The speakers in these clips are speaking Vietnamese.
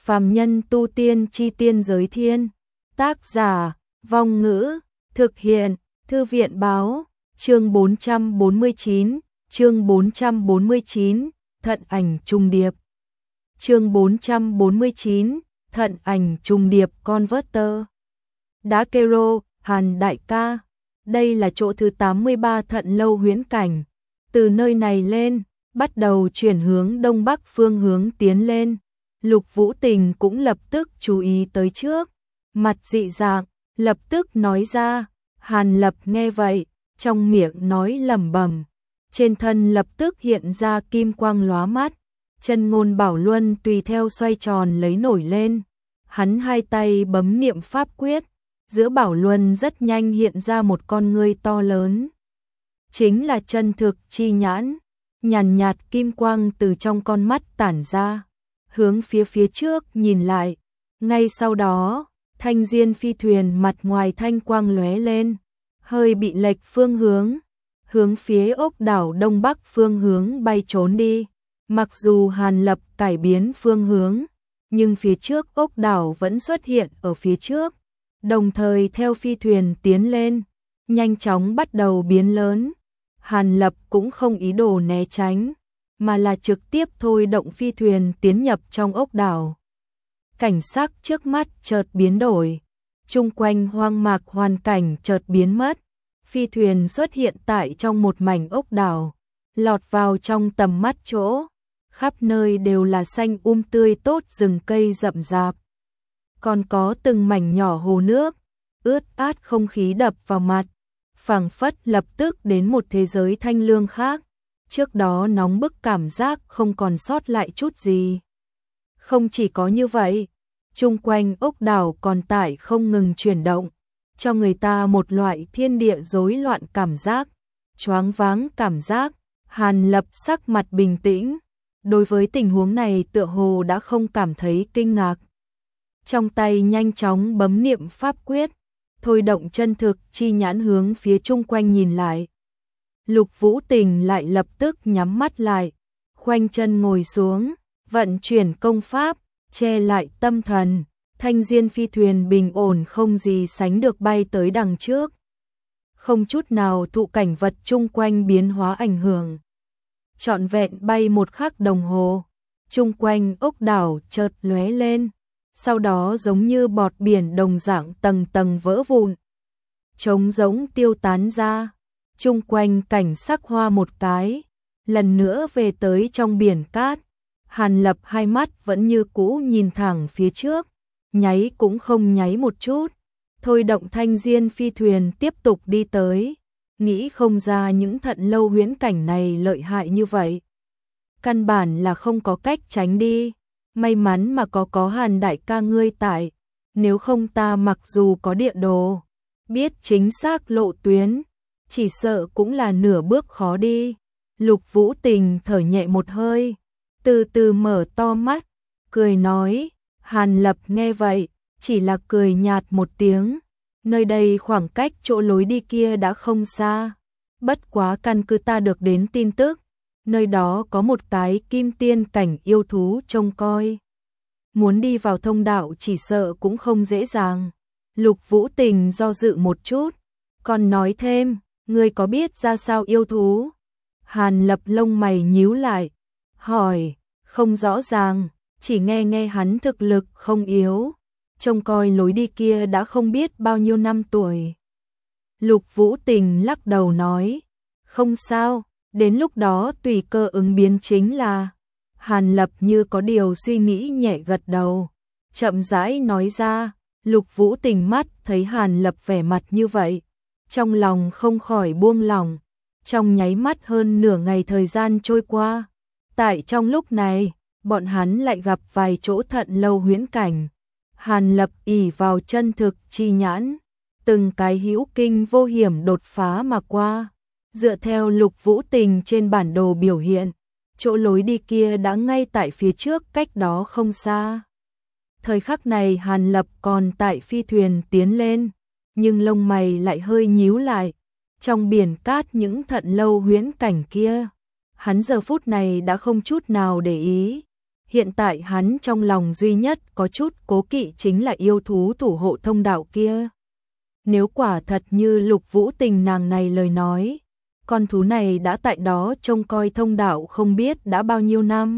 Phàm nhân tu tiên chi tiên giới thiên. Tác giả, Vong Ngữ, thực hiện, Thư viện báo, chương 449, chương 449, thận ảnh trùng điệp. Chương 449, thận ảnh trùng điệp Converter. Đá Kero, Hàn đại ca. Đây là chỗ thứ 83 thận lâu huyễn cảnh. Từ nơi này lên, bắt đầu chuyển hướng đông bắc phương hướng tiến lên. Lục Vũ Tình cũng lập tức chú ý tới trước. Mặt dị dạng, lập tức nói ra. Hàn Lập nghe vậy, trong miệng nói lẩm bẩm. Trên thân lập tức hiện ra kim quang lóa mắt. Chân ngôn bảo luân tùy theo xoay tròn lấy nổi lên. Hắn hai tay bấm niệm pháp quyết. Giữa bảo luân rất nhanh hiện ra một con ngươi to lớn. Chính là chân thực chi nhãn. Nhàn nhạt kim quang từ trong con mắt tản ra. Hướng phía trước nhìn lại. Ngay sau đó, thanh diên phi thuyền mặt ngoài thanh quang lóe lên. Hơi bị lệch phương hướng. Hướng phía ốc đảo đông bắc phương hướng bay trốn đi. Mặc dù Hàn Lập cải biến phương hướng, nhưng phía trước ốc đảo vẫn xuất hiện ở phía trước. Đồng thời theo phi thuyền tiến lên, nhanh chóng bắt đầu biến lớn. Hàn Lập cũng không ý đồ né tránh, mà là trực tiếp thôi động phi thuyền tiến nhập trong ốc đảo. Cảnh sắc trước mắt chợt biến đổi, chung quanh hoang mạc hoàn cảnh chợt biến mất. Phi thuyền xuất hiện tại trong một mảnh ốc đảo, lọt vào trong tầm mắt chỗ. Khắp nơi đều là xanh tươi tốt rừng cây rậm rạp. Còn có từng mảnh nhỏ hồ nước, ướt át không khí đập vào mặt. Phảng phất lập tức đến một thế giới thanh lương khác. Trước đó nóng bức cảm giác không còn sót lại chút gì. Không chỉ có như vậy, chung quanh ốc đảo còn tại không ngừng chuyển động, cho người ta một loại thiên địa rối loạn cảm giác, choáng váng cảm giác. Hàn Lập sắc mặt bình tĩnh, đối với tình huống này tựa hồ đã không cảm thấy kinh ngạc. Trong tay nhanh chóng bấm niệm pháp quyết, thôi động chân thực chi nhãn hướng phía chung quanh nhìn lại. Lục Vũ Tình lại lập tức nhắm mắt lại, khoanh chân ngồi xuống, vận chuyển công pháp, che lại tâm thần. Thanh diên phi thuyền bình ổn không gì sánh được bay tới đằng trước. Không chút nào thụ cảnh vật chung quanh biến hóa ảnh hưởng. Trọn vẹn bay một khắc đồng hồ, chung quanh ốc đảo chợt lóe lên, sau đó giống như bọt biển đồng dạng tầng tầng vỡ vụn, trống rỗng tiêu tán ra. Chung quanh cảnh sắc hoa một cái, lần nữa về tới trong biển cát. Hàn Lập hai mắt vẫn như cũ nhìn thẳng phía trước, nháy cũng không nháy một chút. Thôi động thanh diên phi thuyền tiếp tục đi tới. Nghĩ không ra những thận lâu huyễn cảnh này lợi hại như vậy. Căn bản là không có cách tránh đi. May mắn mà có Hàn đại ca ngươi tại. Nếu không ta mặc dù có địa đồ, biết chính xác lộ tuyến, chỉ sợ cũng là nửa bước khó đi. Lục Vũ Tình thở nhẹ một hơi, từ từ mở to mắt, cười nói. Hàn Lập nghe vậy, chỉ là cười nhạt một tiếng. Nơi đây khoảng cách chỗ lối đi kia đã không xa. Bất quá căn cứ ta được đến tin tức, nơi đó có một cái kim tiên cảnh yêu thú trông coi. Muốn đi vào thông đạo chỉ sợ cũng không dễ dàng. Lục Vũ Tình do dự một chút, còn nói thêm, ngươi có biết ra sao yêu thú? Hàn Lập lông mày nhíu lại, hỏi, không rõ ràng, chỉ nghe hắn thực lực không yếu. Trông coi lối đi kia đã không biết bao nhiêu năm tuổi. Lục Vũ Tình lắc đầu nói, không sao, đến lúc đó tùy cơ ứng biến chính là. Hàn Lập như có điều suy nghĩ nhẹ gật đầu, chậm rãi nói ra. Lục Vũ Tình mắt thấy Hàn Lập vẻ mặt như vậy, trong lòng không khỏi buông lỏng. Trong nháy mắt hơn nửa ngày thời gian trôi qua. Tại trong lúc này, bọn hắn lại gặp vài chỗ thận lâu huyễn cảnh. Hàn Lập ỷ vào chân thực chi nhãn, từng cái hữu kinh vô hiểm đột phá mà qua. Dựa theo Lục Vũ Tình trên bản đồ biểu hiện, chỗ lối đi kia đã ngay tại phía trước cách đó không xa. Thời khắc này Hàn Lập còn tại phi thuyền tiến lên, nhưng lông mày lại hơi nhíu lại. Trong biển cát những thận lâu huyễn cảnh kia, hắn giờ phút này đã không chút nào để ý. Hiện tại hắn trong lòng duy nhất có chút cố kỵ chính là yêu thú thủ hộ thông đạo kia. Nếu quả thật như Lục Vũ Tình nàng này lời nói, con thú này đã tại đó trông coi thông đạo không biết đã bao nhiêu năm.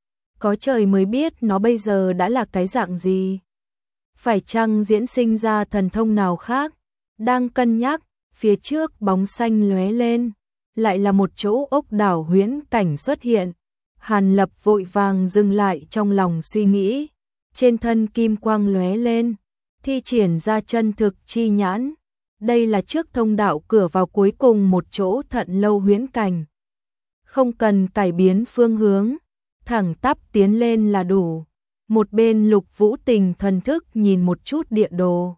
Có trời mới biết nó bây giờ đã là cái dạng gì. Phải chăng diễn sinh ra thần thông nào khác? Đang cân nhắc, phía trước bóng xanh lóe lên, lại là một chỗ ốc đảo huyễn cảnh xuất hiện. Hàn Lập vội vàng dừng lại trong lòng suy nghĩ, trên thân kim quang lóe lên, thi triển ra chân thực chi nhãn. Đây là trước thông đạo cửa vào cuối cùng một chỗ thận lâu huyễn cảnh. Không cần cải biến phương hướng, thẳng tắp tiến lên là đủ. Một bên Lục Vũ Tình thần thức nhìn một chút địa đồ.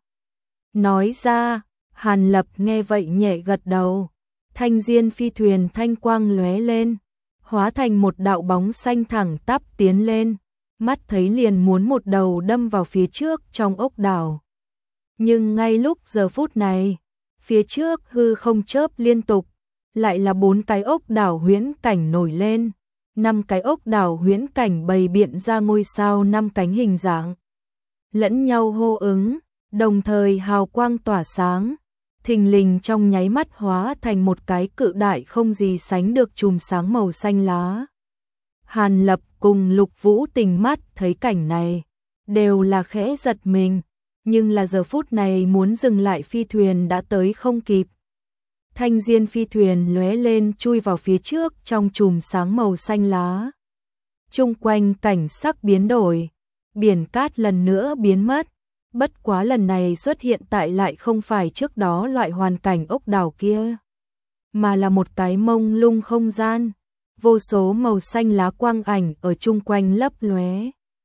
Nói ra, Hàn Lập nghe vậy nhẹ gật đầu. Thanh diên phi thuyền thanh quang lóe lên, hóa thành một đạo bóng xanh thẳng tắp tiến lên. Mắt thấy liền muốn một đầu đâm vào phía trước trong ốc đảo. Nhưng ngay lúc giờ phút này, phía trước hư không chớp liên tục, lại là 4 cái ốc đảo huyễn cảnh nổi lên. 5 cái ốc đảo huyễn cảnh bày biện ra ngôi sao 5 cánh hình dạng, lẫn nhau hô ứng, đồng thời hào quang tỏa sáng, thình lình trong nháy mắt hóa thành một cái cự đại không gì sánh được chùm sáng màu xanh lá. Hàn Lập cùng Lục Vũ Tình mắt thấy cảnh này, đều là khẽ giật mình, nhưng là giờ phút này muốn dừng lại phi thuyền đã tới không kịp. Thanh diên phi thuyền lóe lên chui vào phía trước trong chùm sáng màu xanh lá. Chung quanh cảnh sắc biến đổi, biển cát lần nữa biến mất, bất quá lần này xuất hiện tại lại không phải trước đó loại hoàn cảnh ốc đảo kia, mà là một cái mông lung không gian, vô số màu xanh lá quang ảnh ở chung quanh lấp lóe,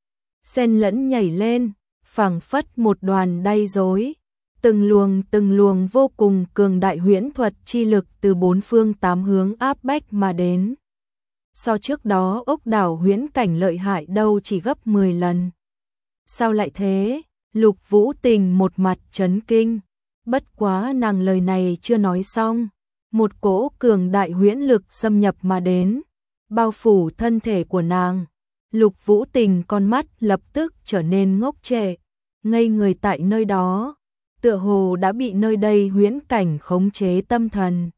xen lẫn nhảy lên, phảng phất một đoàn đay rối. Từng luồng vô cùng cường đại huyễn thuật chi lực từ 4 phương 8 hướng áp bách mà đến. So trước đó ốc đảo huyễn cảnh lợi hại đâu chỉ gấp 10 lần. Sao lại thế? Lục Vũ Tình một mặt chấn kinh. Bất quá nàng lời này chưa nói xong. Một cỗ cường đại huyễn lực xâm nhập mà đến, bao phủ thân thể của nàng. Lục Vũ Tình con mắt lập tức trở nên ngốc trệ, ngây người tại nơi đó. Tựa hồ đã bị nơi đây huyễn cảnh khống chế tâm thần.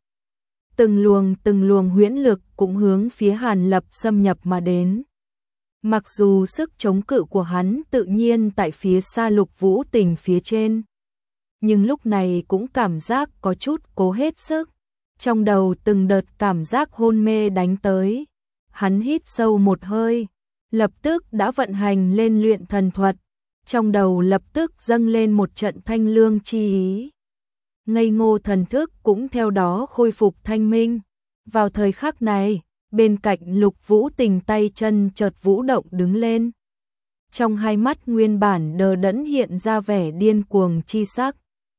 Từng luồng huyễn lực cũng hướng phía Hàn Lập xâm nhập mà đến. Mặc dù sức chống cự của hắn tự nhiên tại phía xa Lục Vũ Tình phía trên, nhưng lúc này cũng cảm giác có chút cố hết sức. Trong đầu từng đợt cảm giác hôn mê đánh tới. Hắn hít sâu một hơi, lập tức đã vận hành lên luyện thần thuật. Trong đầu lập tức dâng lên một trận thanh lương chi ý. Ngây ngô thần thức cũng theo đó khôi phục thanh minh. Vào thời khắc này, bên cạnh Lục Vũ Tình tay chân chợt vũ động đứng lên. Trong hai mắt nguyên bản đờ đẫn hiện ra vẻ điên cuồng chi sắc.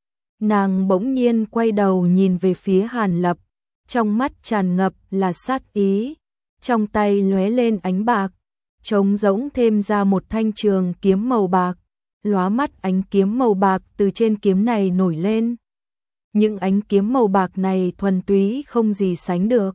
Nàng bỗng nhiên quay đầu nhìn về phía Hàn Lập, trong mắt tràn ngập là sát ý, trong tay lóe lên ánh bạc, trống rỗng thêm ra một thanh trường kiếm màu bạc. Lóa mắt ánh kiếm màu bạc từ trên kiếm này nổi lên. Những ánh kiếm màu bạc này thuần túy không gì sánh được,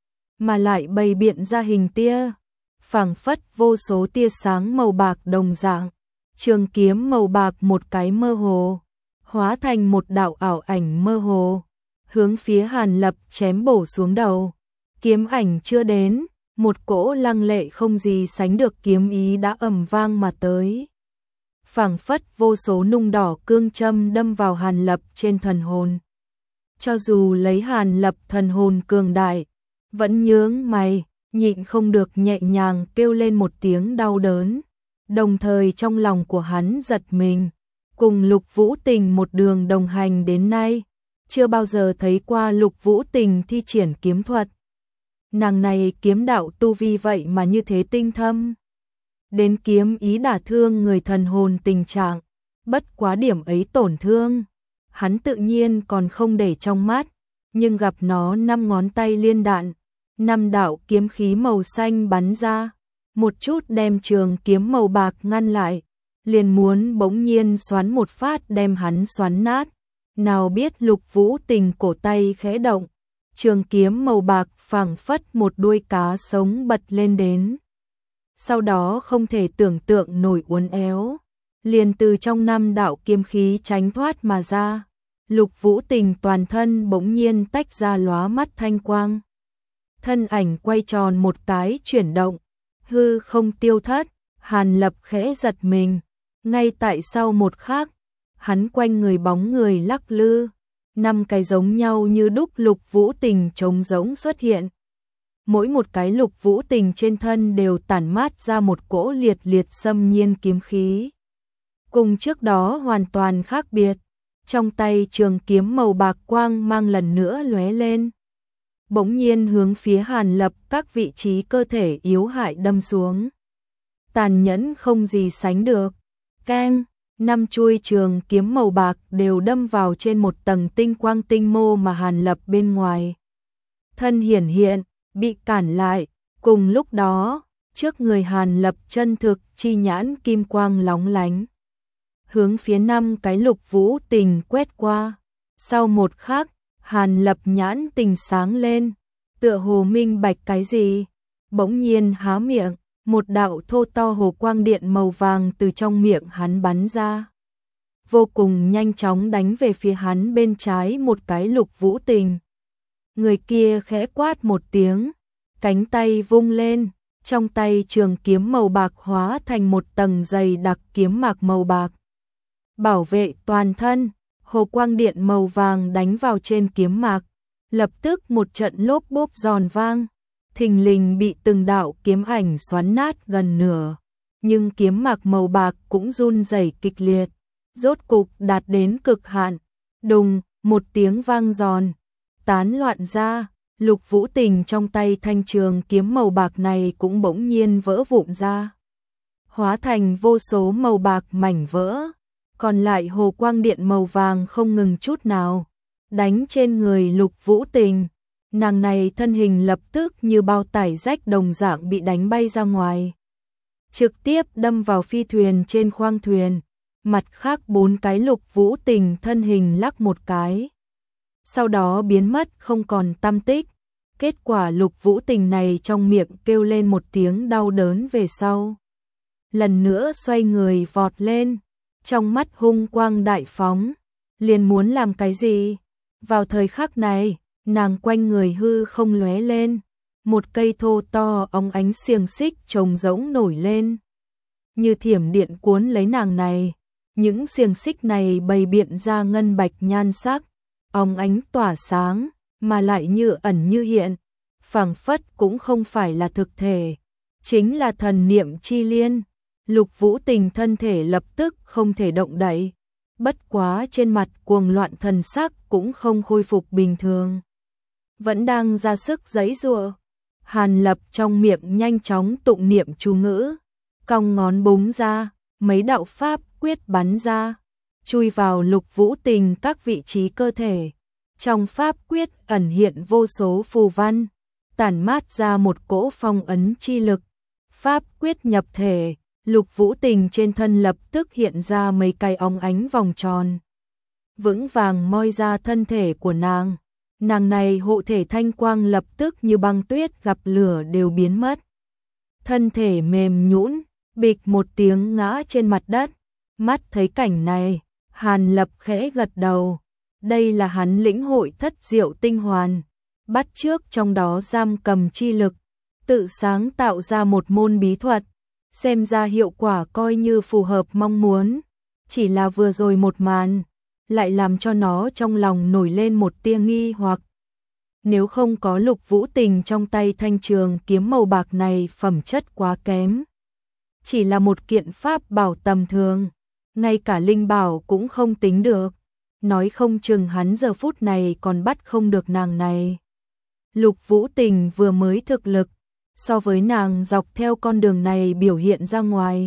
mà lại bày biện ra hình tia, phảng phất vô số tia sáng màu bạc đồng dạng. Trường kiếm màu bạc một cái mơ hồ, hóa thành một đạo ảo ảnh mơ hồ, hướng phía Hàn Lập chém bổ xuống đầu. Kiếm ảnh chưa đến, một cỗ lăng lệ không gì sánh được kiếm ý đã ầm vang mà tới. Phảng phất vô số nung đỏ cương châm đâm vào Hàn Lập trên thần hồn. Cho dù lấy Hàn Lập thần hồn cường đại, vẫn nhướng mày, nhịn không được nhẹ nhàng kêu lên một tiếng đau đớn. Đồng thời trong lòng của hắn giật mình, cùng Lục Vũ Tình một đường đồng hành đến nay, chưa bao giờ thấy qua Lục Vũ Tình thi triển kiếm thuật. Nàng này kiếm đạo tu vi vậy mà như thế tinh thâm. Đến kiếm ý đả thương người thần hồn tình trạng, bất quá điểm ấy tổn thương, hắn tự nhiên còn không để trong mắt, nhưng gặp nó 5 ngón tay liên đạn, 5 đạo kiếm khí màu xanh bắn ra, một chút đem trường kiếm màu bạc ngăn lại, liền muốn bỗng nhiên xoắn một phát đem hắn xoắn nát. Nào biết Lục Vũ Tình cổ tay khẽ động, trường kiếm màu bạc phảng phất một đuôi cá sống bật lên đến. sau đó không thể tưởng tượng nổi uốn éo, liền từ trong 5 đạo kiếm khí tránh thoát mà ra. Lục Vũ Tình toàn thân bỗng nhiên tách ra lóa mắt thanh quang. Thân ảnh quay tròn một cái chuyển động, hư không tiêu thất, Hàn Lập khẽ giật mình, ngay tại sau một khắc, hắn quanh người bóng người lắc lư, 5 cái giống nhau như đúc Lục Vũ Tình trống rỗng xuất hiện. Mỗi một cái Lục Vũ Tình trên thân đều tản mát ra một cỗ liệt liệt xâm nhiên kiếm khí. Cùng trước đó hoàn toàn khác biệt, trong tay trường kiếm màu bạc quang mang lần nữa lóe lên. Bỗng nhiên hướng phía Hàn Lập các vị trí cơ thể yếu hại đâm xuống. Tàn nhẫn không gì sánh được. Keng, 5 chuôi trường kiếm màu bạc đều đâm vào trên một tầng tinh quang tinh mô mà Hàn Lập bên ngoài. Thân hiển hiện, bị cản lại, cùng lúc đó, trước người Hàn Lập chân thực chi nhãn kim quang lóng lánh. Hướng phía 5 cái Lục Vũ Tình quét qua. Sau một khắc, Hàn Lập nhãn tình sáng lên, tựa hồ minh bạch cái gì, bỗng nhiên há miệng, một đạo thô to hồ quang điện màu vàng từ trong miệng hắn bắn ra. Vô cùng nhanh chóng đánh về phía hắn bên trái một cái Lục Vũ Tình. Người kia khẽ quát một tiếng, cánh tay vung lên, trong tay trường kiếm màu bạc hóa thành một tầng dày đặc kiếm mạc màu bạc. Bảo vệ toàn thân, hồ quang điện màu vàng đánh vào trên kiếm mạc, lập tức một trận lốp bốp giòn vang, thình lình bị từng đạo kiếm ảnh xoắn nát gần nửa, nhưng kiếm mạc màu bạc cũng run rẩy kịch liệt, rốt cục đạt đến cực hạn, đùng, một tiếng vang giòn, tán loạn ra, Lục Vũ Tình trong tay thanh trường kiếm màu bạc này cũng bỗng nhiên vỡ vụn ra, hóa thành vô số màu bạc mảnh vỡ. Còn lại hồ quang điện màu vàng không ngừng chút nào, đánh trên người Lục Vũ Tình. Nàng này thân hình lập tức như bao tải rách đồng dạng bị đánh bay ra ngoài. Trực tiếp đâm vào phi thuyền trên khoang thuyền, mặt khác 4 cái Lục Vũ Tình thân hình lắc một cái. Sau đó biến mất không còn tăm tích. Kết quả Lục Vũ Tình này trong miệng kêu lên một tiếng đau đớn về sau. Lần nữa xoay người vọt lên. Trong mắt hung quang đại phóng, liền muốn làm cái gì? Vào thời khắc này, nàng quanh người hư không lóe lên, một cây thô to óng ánh xiềng xích trông rỗng nổi lên. Như thiểm điện cuốn lấy nàng này, những xiềng xích này bày biện ra ngân bạch nhan sắc, óng ánh tỏa sáng, mà lại như ẩn như hiện, phảng phất cũng không phải là thực thể, chính là thần niệm chi liên. Lục Vũ Tình thân thể lập tức không thể động đậy, bất quá trên mặt cuồng loạn thần sắc cũng không khôi phục bình thường. Vẫn đang ra sức giãy giụa. Hàn Lập trong miệng nhanh chóng tụng niệm chú ngữ, cong ngón búng ra, mấy đạo pháp quyết bắn ra, chui vào Lục Vũ Tình các vị trí cơ thể. Trong pháp quyết ẩn hiện vô số phù văn, tản mát ra một cỗ phong ấn chi lực. Pháp quyết nhập thể, Lục Vũ Tình trên thân lập tức hiện ra mấy cái óng ánh vòng tròn, vững vàng moi ra thân thể của nàng. Nàng này hộ thể thanh quang lập tức như băng tuyết gặp lửa đều biến mất. Thân thể mềm nhũn, bịch một tiếng ngã trên mặt đất. Mắt thấy cảnh này, Hàn Lập khẽ gật đầu. Đây là hắn lĩnh hội thất diệu tinh hoàn, bắt chước trong đó giam cầm chi lực, tự sáng tạo ra một môn bí thuật. Xem ra hiệu quả coi như phù hợp mong muốn, chỉ là vừa rồi một màn, lại làm cho nó trong lòng nổi lên một tia nghi hoặc. Nếu không có Lục Vũ Tình trong tay thanh trường kiếm màu bạc này phẩm chất quá kém. Chỉ là một kiện pháp bảo tầm thường, ngay cả linh bảo cũng không tính được. Nói không chừng hắn giờ phút này còn bắt không được nàng này. Lục Vũ Tình vừa mới thực lực, so với nàng dọc theo con đường này biểu hiện ra ngoài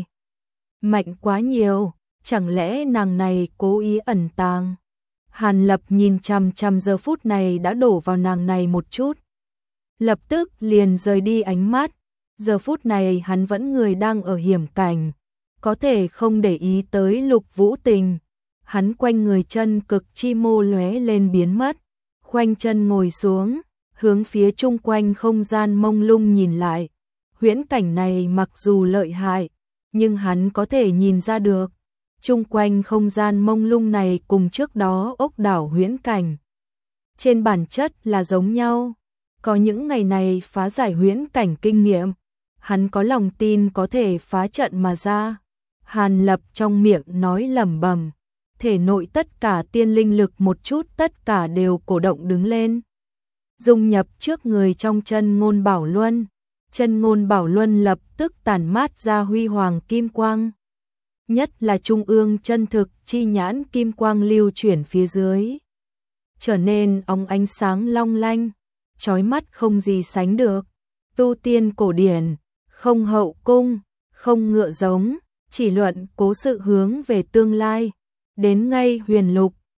mạnh quá nhiều, chẳng lẽ nàng này cố ý ẩn tàng? Hàn Lập nhìn chằm chằm giờ phút này đã đổ vào nàng này một chút, lập tức liền rời đi ánh mắt. Giờ phút này hắn vẫn người đang ở hiểm cảnh, có thể không để ý tới Lục Vũ Tình. Hắn quanh người chân cực chi mô lóe lên biến mất, khoanh chân ngồi xuống, hướng phía chung quanh không gian mông lung nhìn lại, Huyễn cảnh này mặc dù lợi hại, nhưng hắn có thể nhìn ra được, chung quanh không gian mông lung này cùng trước đó ốc đảo huyễn cảnh trên bản chất là giống nhau. Có những ngày này phá giải huyễn cảnh kinh nghiệm, hắn có lòng tin có thể phá trận mà ra. Hàn Lập trong miệng nói lẩm bẩm, thể nội tất cả tiên linh lực một chút tất cả đều cổ động đứng lên, dung nhập trước người trong chân ngôn bảo luân. Chân ngôn bảo luân lập tức tản mát ra huy hoàng kim quang, nhất là trung ương chân thực chi nhãn kim quang lưu chuyển phía dưới, trở nên óng ánh sáng long lanh, chói mắt không gì sánh được. Tu tiên cổ điển, không hậu cung, không ngựa giống, chỉ luận cố sự hướng về tương lai, đến ngay huyền lục,